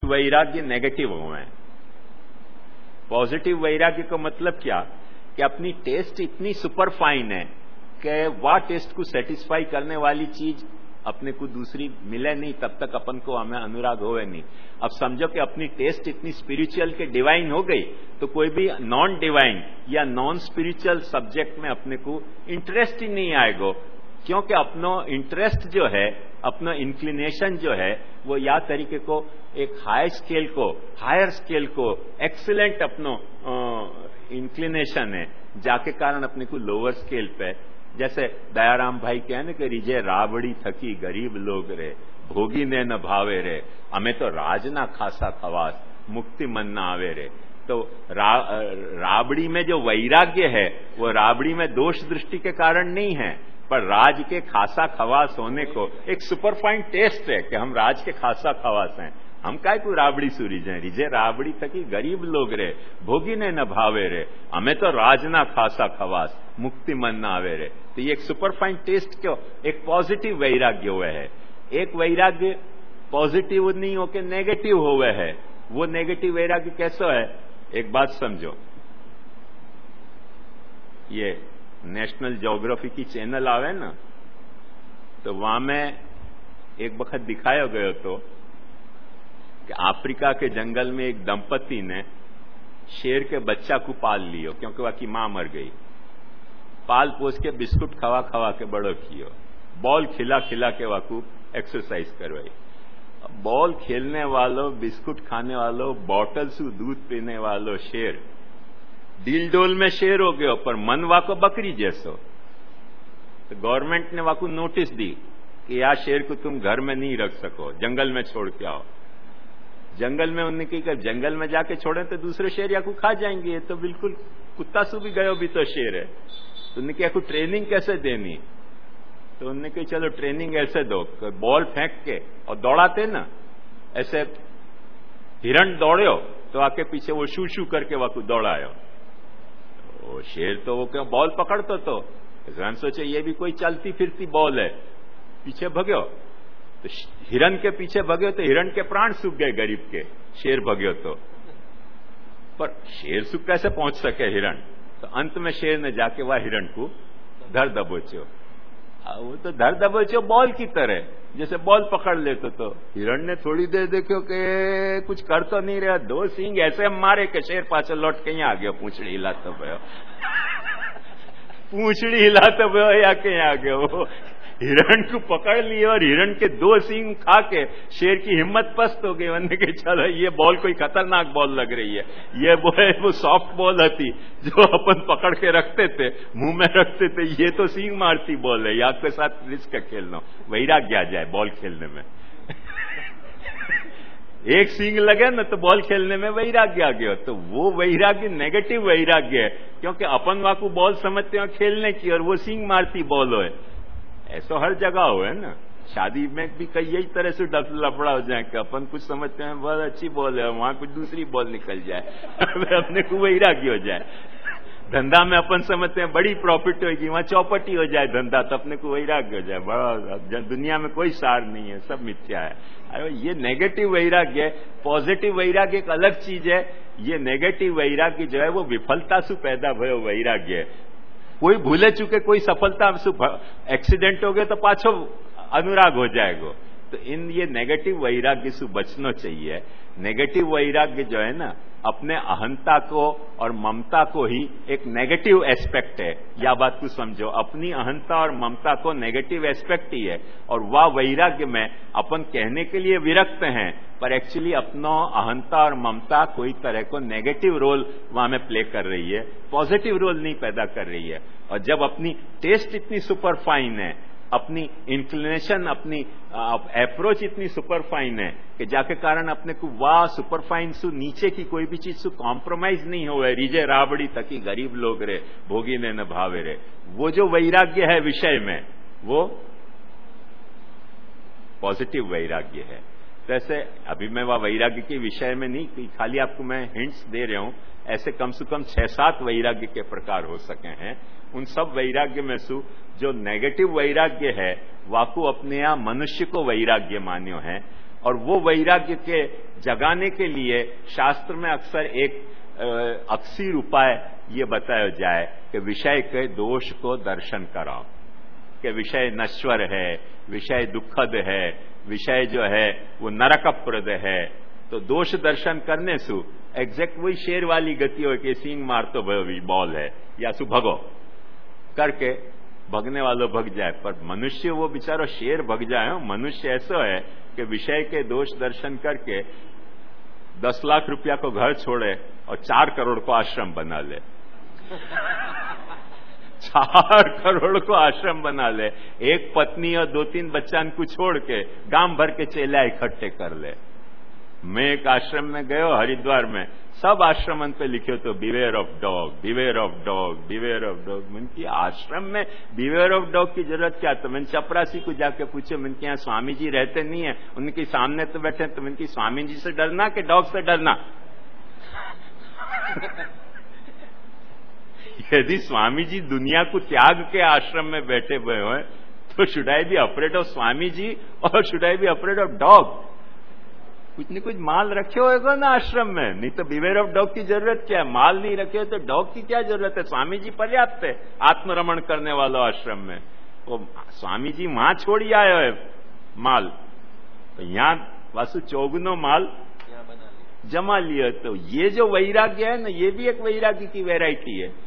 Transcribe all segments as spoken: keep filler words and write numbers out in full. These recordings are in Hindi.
वैराग्य नेगेटिव हुए हैं। पॉजिटिव वैराग्य का मतलब क्या कि अपनी टेस्ट इतनी सुपर फाइन है कि वह टेस्ट को सेटिस्फाई करने वाली चीज अपने को दूसरी मिले नहीं, तब तक अपन को हमें अनुराग होवे नहीं। अब समझो कि अपनी टेस्ट इतनी स्पिरिचुअल के डिवाइन हो गई तो कोई भी नॉन डिवाइन या नॉन स्पिरिचुअल सब्जेक्ट में अपने को इंटरेस्ट ही नहीं आएगा, क्योंकि अपनो इंटरेस्ट जो है, अपना इंक्लिनेशन जो है, वो या तरीके को एक हाई स्केल को, हायर स्केल को एक्सीलेंट अपनो इंक्लिनेशन है, जाके कारण अपने को लोअर स्केल पे, जैसे दयाराम भाई कहे ना कि रिजे राबड़ी थकी गरीब लोग रे, भोगी ने न भावे रे, हमें तो राज ना खासा खवास, मुक्ति मन ना आवे रे। तो रा, राबड़ी में जो वैराग्य है वो राबड़ी में दोष दृष्टि के कारण नहीं है, पर राज के खासा खवास होने को एक सुपरफाइन टेस्ट है कि हम राज के खासा खवास हैं। हम काय को राबड़ी सूरी जाए, रिजे राबड़ी थकी गरीब लोग रे, भोगी ने न भावे रे, हमें तो राज ना खासा खवास, मुक्ति मन ना आवे रे। तो ये एक सुपरफाइन टेस्ट क्यों, एक पॉजिटिव वैराग्य हुए है। एक वैराग्य पॉजिटिव नहीं होके नेगेटिव हुए है। वो नेगेटिव वैराग्य कैसा है, एक बात समझो, ये नेशनल ज्योग्राफी की चैनल आवे ना, तो वहां में एक वक्त दिखाया गया तो कि अफ्रीका के जंगल में एक दंपति ने शेर के बच्चा को पाल लियो, क्योंकि वह की मां मर गई। पाल पोस के बिस्कुट खवा खवा के बड़ो कियो, बॉल खिला खिला के वाकू एक्सरसाइज करवाई। बॉल खेलने वालों, बिस्कुट खाने वालों, बॉटल से दूध पीने वालों शेर दिल डोल में शेर हो गयो, पर मन वाको बकरी जैसो। तो गवर्नमेंट ने वाकू नोटिस दी कि या शेर को तुम घर में नहीं रख सको, जंगल में छोड़ के आओ। जंगल में उन्होंने की कर, जंगल में जाके छोड़े तो दूसरे शेर या को खा जाएंगे, ये तो बिल्कुल कुत्ता सु भी गयो भी तो शेर है। तो उन्होंने क्या, ट्रेनिंग कैसे देनी, तो उन्होंने कही चलो ट्रेनिंग ऐसे दो, बॉल फेंक के और दौड़ाते ना, ऐसे हिरण दौड़ो तो आके पीछे वो शू शू करके वाकू दौड़ायो। वो शेर तो वो क्यों बॉल पकड़तो तो हम सोचे ये भी कोई चलती फिरती बॉल है, पीछे भग्यो तो हिरण के पीछे भग्यो तो हिरण के प्राण सूख गए गरीब के, शेर भग्यो तो। पर शेर सूख कैसे पहुंच सके हिरण, तो अंत में शेर ने जाके वह हिरण को धर दबोचो। वो तो धर दबोचो बॉल की तरह, जैसे बॉल पकड़ लेते। तो हिरण ने थोड़ी देर देखो कि कुछ कर तो नहीं रहा, दो सींग ऐसे मारे कि शेर पाछे लौट के आ गया, पूंछड़ी हिलाते भयो पूंछड़ी हिलाते भयो या कहीं आ गया। वो हिरण को पकड़ लिए और हिरण के दो सींग खा के शेर की हिम्मत पस्त हो गई। मैंने कहा चलो ये बॉल कोई खतरनाक बॉल लग रही है, ये वो है वो सॉफ्ट बॉल थी जो अपन पकड़ के रखते थे, मुंह में रखते थे, ये तो सींग मारती बॉल है, या के साथ रिस्क खेलना, वैराग्य आ जाए बॉल खेलने में एक सींग लगे ना तो बॉल खेलने में वैराग्य आ गया। तो वो वैराग्य नेगेटिव वैराग्य है, क्योंकि अपन वहां को बॉल समझते हैं खेलने की और वो सींग मारती बॉल हो। ऐसा हर जगह हो है ना, शादी में भी कई यही तरह से लफड़ा हो जाए कि अपन कुछ समझते हैं बहुत अच्छी बॉल है, वहां कुछ दूसरी बॉल निकल जाए अपने को वैराग्य हो जाए। धंधा में अपन समझते हैं बड़ी प्रॉफिट होगी, वहां चौपटी हो जाए धंधा तो अपने को वैराग्य हो जाए, बड़ा दुनिया में कोई सार नहीं है, सब मिथ्या है। अरे ये नेगेटिव वैराग्य है। पॉजिटिव वैराग्य एक अलग चीज है। ये नेगेटिव वैराग्य जो है वो विफलता से पैदा भयो वैराग्य है। कोई भूले चुके कोई सफलता एक्सीडेंट हो गया तो पाछो अनुराग हो जाएगा। तो इन ये नेगेटिव वैराग्य से बचना चाहिए। नेगेटिव वैराग्य जो है ना, अपने अहंता को और ममता को ही एक नेगेटिव एस्पेक्ट है। या बात को समझो, अपनी अहंता और ममता को नेगेटिव एस्पेक्ट ही है, और वह वैराग्य में अपन कहने के लिए विरक्त हैं, पर एक्चुअली अपना अहंता और ममता कोई तरह को नेगेटिव रोल वहां में प्ले कर रही है, पॉजिटिव रोल नहीं पैदा कर रही है। और जब अपनी टेस्ट इतनी सुपर फाइन है, अपनी इंक्लिनेशन, अपनी अप्रोच इतनी सुपर फाइन है कि जाके कारण अपने को वाह सुपर फाइन सु नीचे की कोई भी चीज सु कॉम्प्रोमाइज नहीं हो, रिजे राबड़ी तकी गरीब लोग रे, भोगी ने न भावे रे। वो जो वैराग्य है विषय में, वो पॉजिटिव वैराग्य है। तो ऐसे अभी मैं वह वैराग्य के विषय में नहीं, खाली आपको मैं हिंट्स दे रहा हूं। ऐसे कम से कम छह सात वैराग्य के प्रकार हो सके हैं। उन सब वैराग्य में से जो नेगेटिव वैराग्य है, वाकू अपने यहां मनुष्य को वैराग्य मान्यो है, और वो वैराग्य के जगाने के लिए शास्त्र में अक्सर एक अक्सीर उपाय ये बताया जाए कि विषय के दोष को दर्शन कराओ, कि विषय नश्वर है, विषय दुखद है, विषय जो है वो नरकप्रद है। तो दोष दर्शन करने सु एग्जैक्ट वही शेर वाली गति हो कि सींग मार तो बॉल है या सु भगो करके भगने वालों भग जाए। पर मनुष्य वो बेचारो शेर भग जाए, मनुष्य ऐसा है कि विषय के दोष दर्शन करके दस लाख रुपया को घर छोड़े और चार करोड़ को आश्रम बना ले चार करोड़ को आश्रम बना ले, एक पत्नी और दो तीन बच्चा को छोड़ के गांव भर के चेला इकट्ठे कर ले। मैं एक आश्रम में गयो हरिद्वार में, सब आश्रमन पे लिखे तो beware of dog, beware of dog, beware of dog. मन की आश्रम में बिवेयर ऑफ डॉग की जरूरत क्या? तो मैंने चपरासी को जाके पूछे, मन के यहाँ स्वामी जी रहते नहीं है, उनके सामने तो बैठे, तो मन की स्वामी जी से डरना कि डॉग से डरना? यदि स्वामी जी दुनिया को त्याग के आश्रम में बैठे हुए हो तो should I be afraid of Swami ji और should I be afraid of dog? कुछ न कुछ माल रखे होगा ना आश्रम में, नहीं तो बिवेयर ऑफ डॉग की जरूरत क्या है? माल नहीं रखे हो तो डॉग की क्या जरूरत है? स्वामी जी पर्याप्त है आत्मरमण करने वालों आश्रम में। वो स्वामी जी वहां छोड़ी आए है माल, तो यहां वासु चौगुनो माल जमा लिया। तो ये जो वैराग्य है ना, ये भी एक वैराग्य की वैरायटी है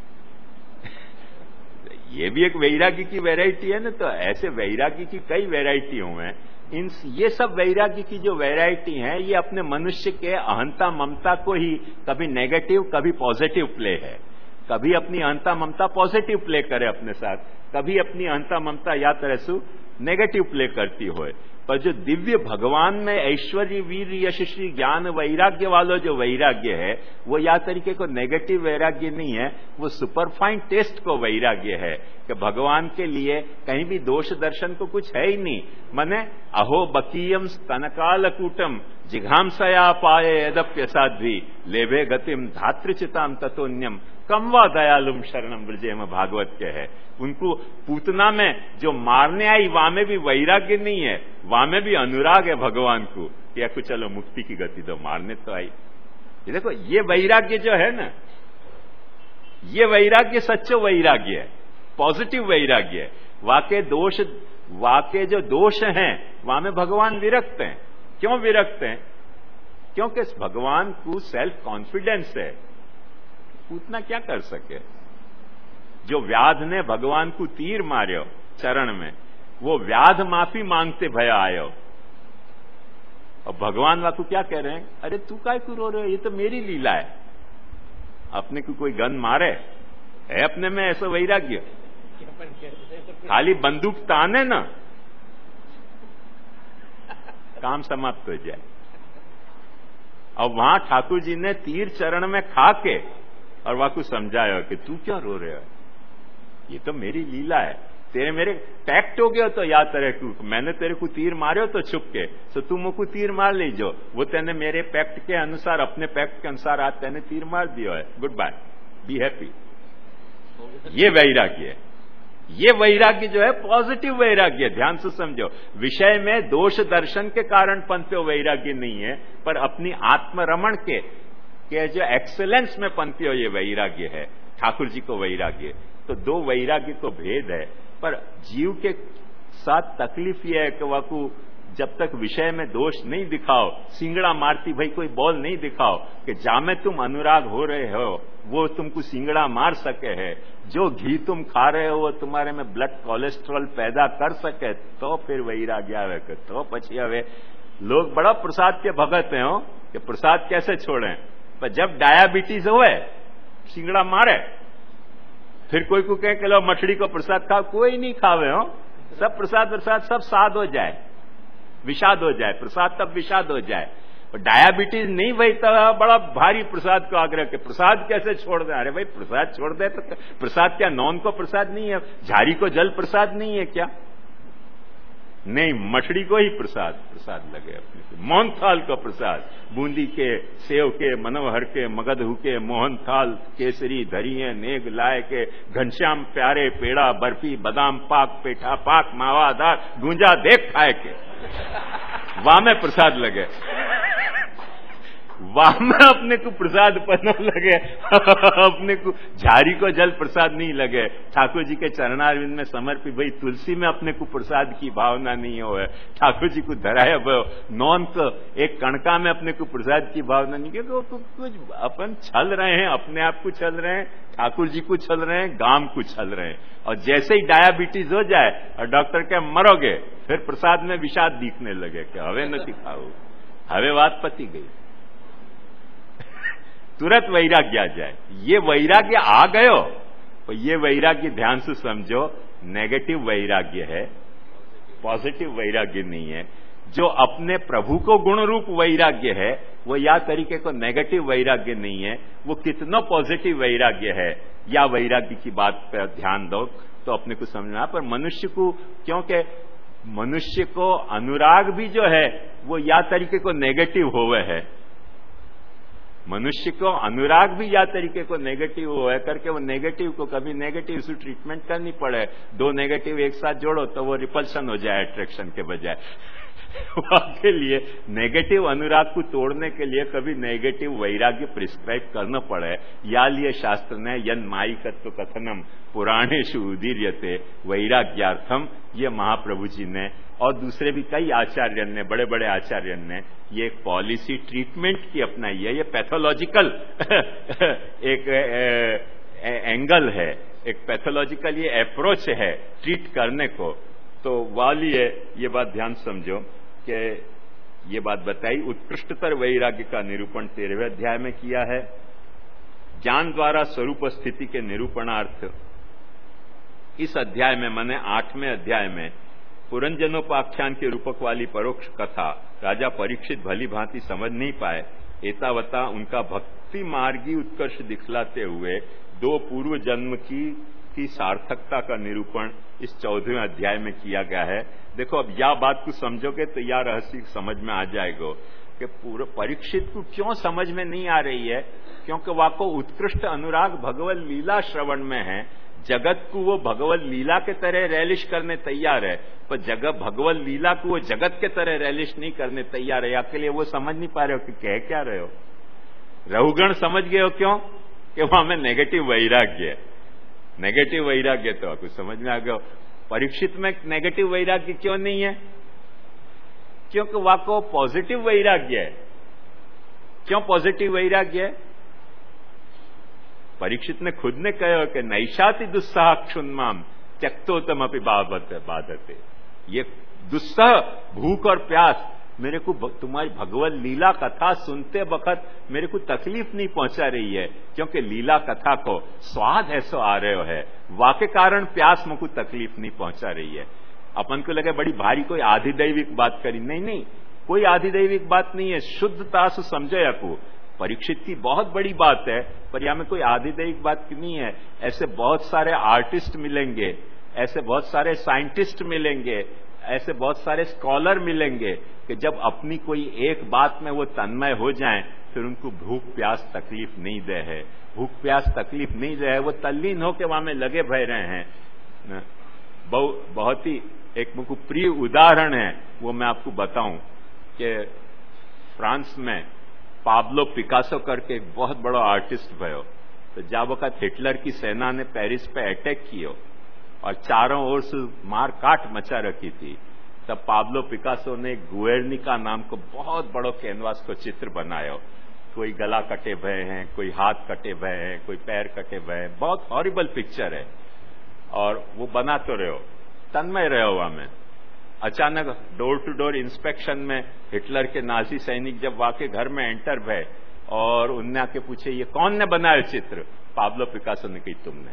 ये भी एक वैराग्य की वैरायटी है ना। तो ऐसे वैराग्य की कई वैरायटी हुए हैं। इन ये सब वैराग्य की जो वैरायटी है, ये अपने मनुष्य के अहंता ममता को ही कभी नेगेटिव कभी पॉजिटिव प्ले है। कभी अपनी अहंता ममता पॉजिटिव प्ले करे अपने साथ, कभी अपनी अहंता ममता या तरह से नेगेटिव प्ले करती हो। पर जो दिव्य भगवान में ऐश्वर्य वीर यशस्वी ज्ञान वैराग्य वालों जो वैराग्य है, वो या तरीके को नेगेटिव वैराग्य नहीं है, वो सुपरफाइन टेस्ट को वैराग्य है कि भगवान के लिए कहीं भी दोष दर्शन को कुछ है ही नहीं। मने अहो बकीयम स्तनकालकूटम जिघांसया पाए यदप्य साध्वी लेभे गतिम धातृचिताम ततोन्यम कम वा दयालुम शरणम ब्रजेम भागवत के है। उनको पूतना में जो मारने आई वहां में भी वैराग्य नहीं है, वहां में भी अनुराग है भगवान को कि यार चलो मुक्ति की गति दो, मारने तो आई। ये देखो ये वैराग्य जो है ना, ये वैराग्य सच्चो वैराग्य है, पॉजिटिव वैराग्य है। वाके दोष वाके जो दोष हैं वहां में भगवान विरक्त हैं। क्यों विरक्त हैं? क्योंकि भगवान को सेल्फ कॉन्फिडेंस है, उतना क्या कर सके। जो व्याध ने भगवान को तीर मार्यो चरण में, वो व्याध माफी मांगते भया आयो, और भगवान वाकू क्या कह रहे हैं? अरे तू काय को रो रहे हो, ये तो मेरी लीला है। अपने को कोई गन मारे है अपने में ऐसा वैराग्य? खाली बंदूक ताने ना, काम समाप्त हो जाए। और वहां ठाकुर जी ने तीर चरण में खा के और वाकू समझाया कि तू क्यों रो रहे हो, ये तो मेरी लीला है। तेरे मेरे पैक्ट हो गया तो याद तेरे को, मैंने तेरे को तीर मारे तो छुप के, तो तू मुझको तीर मार लीजो। वो तेने मेरे पैक्ट के अनुसार, अपने पैक्ट के अनुसार आज तेने तीर मार दिया है, गुड बाय, बी हैप्पी। ये वैराग्य है। ये वैराग्य जो है पॉजिटिव वैराग्य, ध्यान से समझो। विषय में दोष दर्शन के कारण पंथ्य वैराग्य नहीं है, पर अपनी आत्मरमण के, के जो एक्सेलेंस में पंथ्य ये वैराग्य है, ठाकुर जी को वैराग्य। तो दो वैराग्य को भेद है, पर जीव के साथ तकलीफ यह है कि वाकू जब तक विषय में दोष नहीं दिखाओ, सिंगड़ा मारती भाई कोई बॉल नहीं दिखाओ कि जामे तुम अनुराग हो रहे हो वो तुमको सिंगड़ा मार सके है, जो घी तुम खा रहे हो वो तुम्हारे में ब्लड कोलेस्ट्रॉल पैदा कर सके, तो फिर वैराग्य आवे। तो पछी हवे लोग बड़ा प्रसाद के भगत हैं हो कि प्रसाद कैसे छोड़ें, पर जब डायबिटीज होए सिंगड़ा मारे, फिर कोई को कहे कि लो मछली को प्रसाद खाओ, कोई नहीं खावे हो। सब प्रसाद प्रसाद सब साध हो जाए, विषाद हो जाए, प्रसाद तब विषाद हो जाए। और डायबिटीज नहीं भाई तो बड़ा भारी प्रसाद को आग्रह के प्रसाद कैसे छोड़ दे। अरे भाई प्रसाद छोड़ दे तो प्रसाद क्या नॉन को प्रसाद नहीं है, झाड़ी को जल प्रसाद नहीं है क्या? नहीं, मछली को ही प्रसाद प्रसाद लगे अपने से। मोहनथाल का प्रसाद, बूंदी के, सेव के, मनोहर के, मगधहु के, मोहनथाल केसरी धरिये नेग लाए के, घनश्याम प्यारे पेड़ा बर्फी बादाम पाक पेठा पाक मावा दार गूंजा देख खाए के, वाह में प्रसाद लगे, वाह में अपने को प्रसाद पना लगे, अपने को झारी को जल प्रसाद नहीं लगे, ठाकुर जी के चरणारविंद में समर्पित भाई तुलसी में अपने को प्रसाद की भावना नहीं हो, ठाकुर जी को धराया नौन को एक कणका में अपने को प्रसाद की भावना नहीं, क्योंकि कुछ अपन छल रहे हैं, अपने आप को छल रहे हैं, ठाकुर जी को छल रहे हैं, गांव को छल रहे हैं। और जैसे ही डायबिटीज हो जाए और डॉक्टर के मरोगे, फिर प्रसाद में विषाद दिखने लगे कि हवे नहीं खाओ, हवे बात पती गई, तुरंत वैराग्य आ जाए। ये वैराग्य आ गयो तो ये वैराग्य ध्यान से समझो, नेगेटिव वैराग्य है, पॉजिटिव वैराग्य नहीं है। जो अपने प्रभु को गुण रूप वैराग्य है वो या तरीके को नेगेटिव वैराग्य नहीं है, वो कितना पॉजिटिव वैराग्य है। या वैराग्य की बात पर ध्यान दो तो अपने को समझना। पर मनुष्य को, क्योंकि मनुष्य को अनुराग भी जो है वो या तरीके को नेगेटिव होवे है, मनुष्य को अनुराग भी या तरीके को नेगेटिव हो है करके वो नेगेटिव को कभी नेगेटिव से ट्रीटमेंट करनी पड़े। दो नेगेटिव एक साथ जोड़ो तो वो रिपल्शन हो जाए अट्रैक्शन के बजाय। के लिए नेगेटिव अनुराग को तोड़ने के लिए कभी नेगेटिव वैराग्य प्रिस्क्राइब करना पड़े। या लिए शास्त्र ने यन माईकत्व कथनम पुराणेषु उदीर्यते वैराग्यार्थम, ये महाप्रभु जी ने और दूसरे भी कई आचार्य ने, बड़े बड़े आचार्य ने ये एक पॉलिसी ट्रीटमेंट की अपनाई है। ये पैथोलॉजिकल एक ए, ए, एंगल है, एक पैथोलॉजिकल ये अप्रोच है ट्रीट करने को। तो वालिए ये बात ध्यान समझो कि ये बात बताई। उत्कृष्टतर वैराग्य का निरूपण तेरहवें अध्याय में किया है। ज्ञान द्वारा स्वरूप स्थिति के निरूपणार्थ इस अध्याय में, मैंने आठवें अध्याय में पुरंजनोपाख्यान के रूपक वाली परोक्ष कथा राजा परीक्षित भली भांति समझ नहीं पाए, एतावता उनका भक्ति मार्गी उत्कर्ष दिखलाते हुए दो पूर्व जन्म की की सार्थकता का निरूपण इस चौदहवें अध्याय में किया गया है। देखो अब यह बात को समझोगे तो यह रहस्य समझ में आ जाएगा कि पूरे परीक्षित को क्यों समझ में नहीं आ रही है, क्योंकि वाको उत्कृष्ट अनुराग भगवत लीला श्रवण में है। जगत को वो भगवत लीला के तरह रैलिश करने तैयार है, पर जगत भगवत लीला को वो जगत के तरह रैलिश नहीं करने तैयार है। आपके लिए वो समझ नहीं पा रहे हो कि कह क्या रहे हो। रहुगण समझ गए हो क्यों? कि वहां में नेगेटिव वैराग्य है। नेगेटिव वैराग्य तो आपको समझ में आ गया। परीक्षित में नेगेटिव वैराग्य क्यों नहीं है? क्योंकि वहां को पॉजिटिव वैराग्य है। क्यों पॉजिटिव वैराग्य है? परीक्षित ने खुद ने कहा कि नैशाति दुस्साह क्षुन्माम त्यक्तोतम अपि बाधते। ये दुस्साह, भूख और प्यास मेरे को तुम्हारी भगवत लीला कथा सुनते वक्त मेरे को तकलीफ नहीं पहुंचा रही है, क्योंकि लीला कथा को स्वाद ऐसा आ रहे है, वाके कारण प्यास मुझको तकलीफ नहीं पहुंचा रही है। अपन को लगे बड़ी भारी कोई आधिदैविक बात करी, नहीं नहीं, कोई आधिदैविक बात नहीं है। शुद्धता से समझे आपको परीक्षित की बहुत बड़ी बात है, पर यहां में कोई आधिदैविक बात नहीं है। ऐसे बहुत सारे आर्टिस्ट मिलेंगे, ऐसे बहुत सारे साइंटिस्ट मिलेंगे, ऐसे बहुत सारे स्कॉलर मिलेंगे कि जब अपनी कोई एक बात में वो तन्मय हो जाएं फिर उनको भूख प्यास तकलीफ नहीं दे है। भूख प्यास तकलीफ नहीं दे है, वो तल्लीन होकर वहां में लगे भय रहे हैं। बहुत ही एक मुझको प्रिय उदाहरण है, वो मैं आपको बताऊं कि फ्रांस में पाब्लो पिकासो करके एक बहुत बड़ा आर्टिस्ट भयो। तो जब वक्त हिटलर की सेना ने पेरिस पे अटैक किया और चारों ओर से मार काट मचा रखी थी, तब पाब्लो पिकासो ने गुएर्निका नाम को बहुत बड़ो कैनवास को चित्र बनाया। कोई गला कटे भय हैं, कोई हाथ कटे भय हैं, कोई पैर कटे भय हैं, बहुत हॉरिबल पिक्चर है। और वो बना तो रहे हो, तन्मय रहे हो वहां में। अचानक डोर टू डोर इंस्पेक्शन में हिटलर के नाजी सैनिक जब वाके घर में एंटर भय और उनने आके पूछे ये कौन ने बनाया चित्र? पाब्लो पिकासो ने कही तुमने।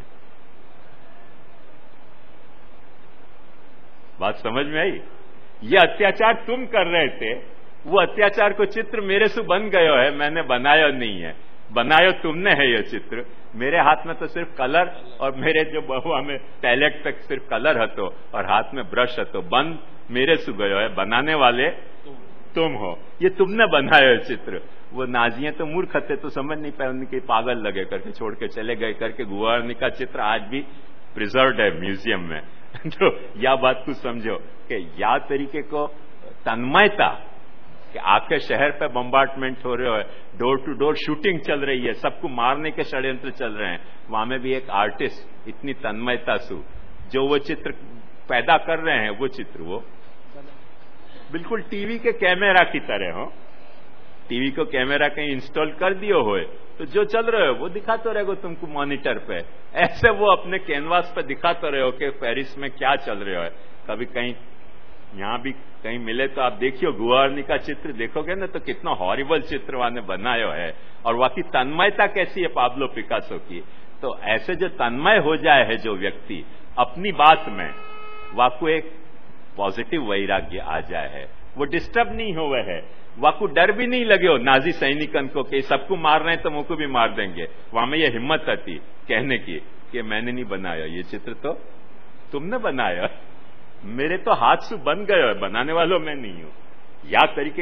बात समझ में आई? ये अत्याचार तुम कर रहे थे, वो अत्याचार को चित्र मेरे से बन गयो है, मैंने बनाया नहीं है। बनायो तुमने है ये चित्र। मेरे हाथ में तो सिर्फ कलर और मेरे जो बहुआ में पैलेट तक सिर्फ कलर हतो और हाथ में ब्रश हतो। बंद मेरे सु गयो है, बनाने वाले तुम हो, ये तुमने बनाया है चित्र। वो नाजियां तो मूर्ख थे, तो समझ नहीं पाए, उनके पागल लगे करके छोड़ के चले गए करके। गुवार्निका चित्र आज भी प्रिजर्व्ड है म्यूजियम में। तो या बात को समझो कि या तरीके को तन्मयता कि आपके शहर पे बम्बार्टमेंट हो रहे हो, डोर टू डोर शूटिंग चल रही है, सबको मारने के षड्यंत्र चल रहे हैं, वहां में भी एक आर्टिस्ट इतनी तन्मयता सु जो वो चित्र पैदा कर रहे हैं, वो चित्र वो बिल्कुल टीवी के कैमरा की तरह हो। टीवी को कैमरा कहीं इंस्टॉल कर दियो हो तो जो चल रहे हो वो दिखाते रहेगा तुमको मॉनिटर पे। ऐसे वो अपने कैनवास पे दिखाते रहे हो कि पेरिस में क्या चल रहा है। कभी कहीं यहां भी कहीं मिले तो आप देखियो गुवार्निका चित्र देखोगे ना, तो कितना हॉरिबल चित्र वाने बनायो है, और वाकई तन्मयता कैसी है पाब्लो पिकासो की। तो ऐसे जो तन्मय हो जाए है जो व्यक्ति अपनी बात में, वाकू एक पॉजिटिव वैराग्य आ जाए है, वो डिस्टर्ब नहीं हुए है, वाकू डर भी नहीं लगे हो नाजी सैनिकन को कि सबको मार रहे हैं तो मुझको भी मार देंगे। वहां में ये हिम्मत आती कहने की कि मैंने नहीं बनाया ये चित्र, तो तुमने बनाया, मेरे तो हाथ से बन गए, बनाने वालों मैं नहीं हूं। या तरीके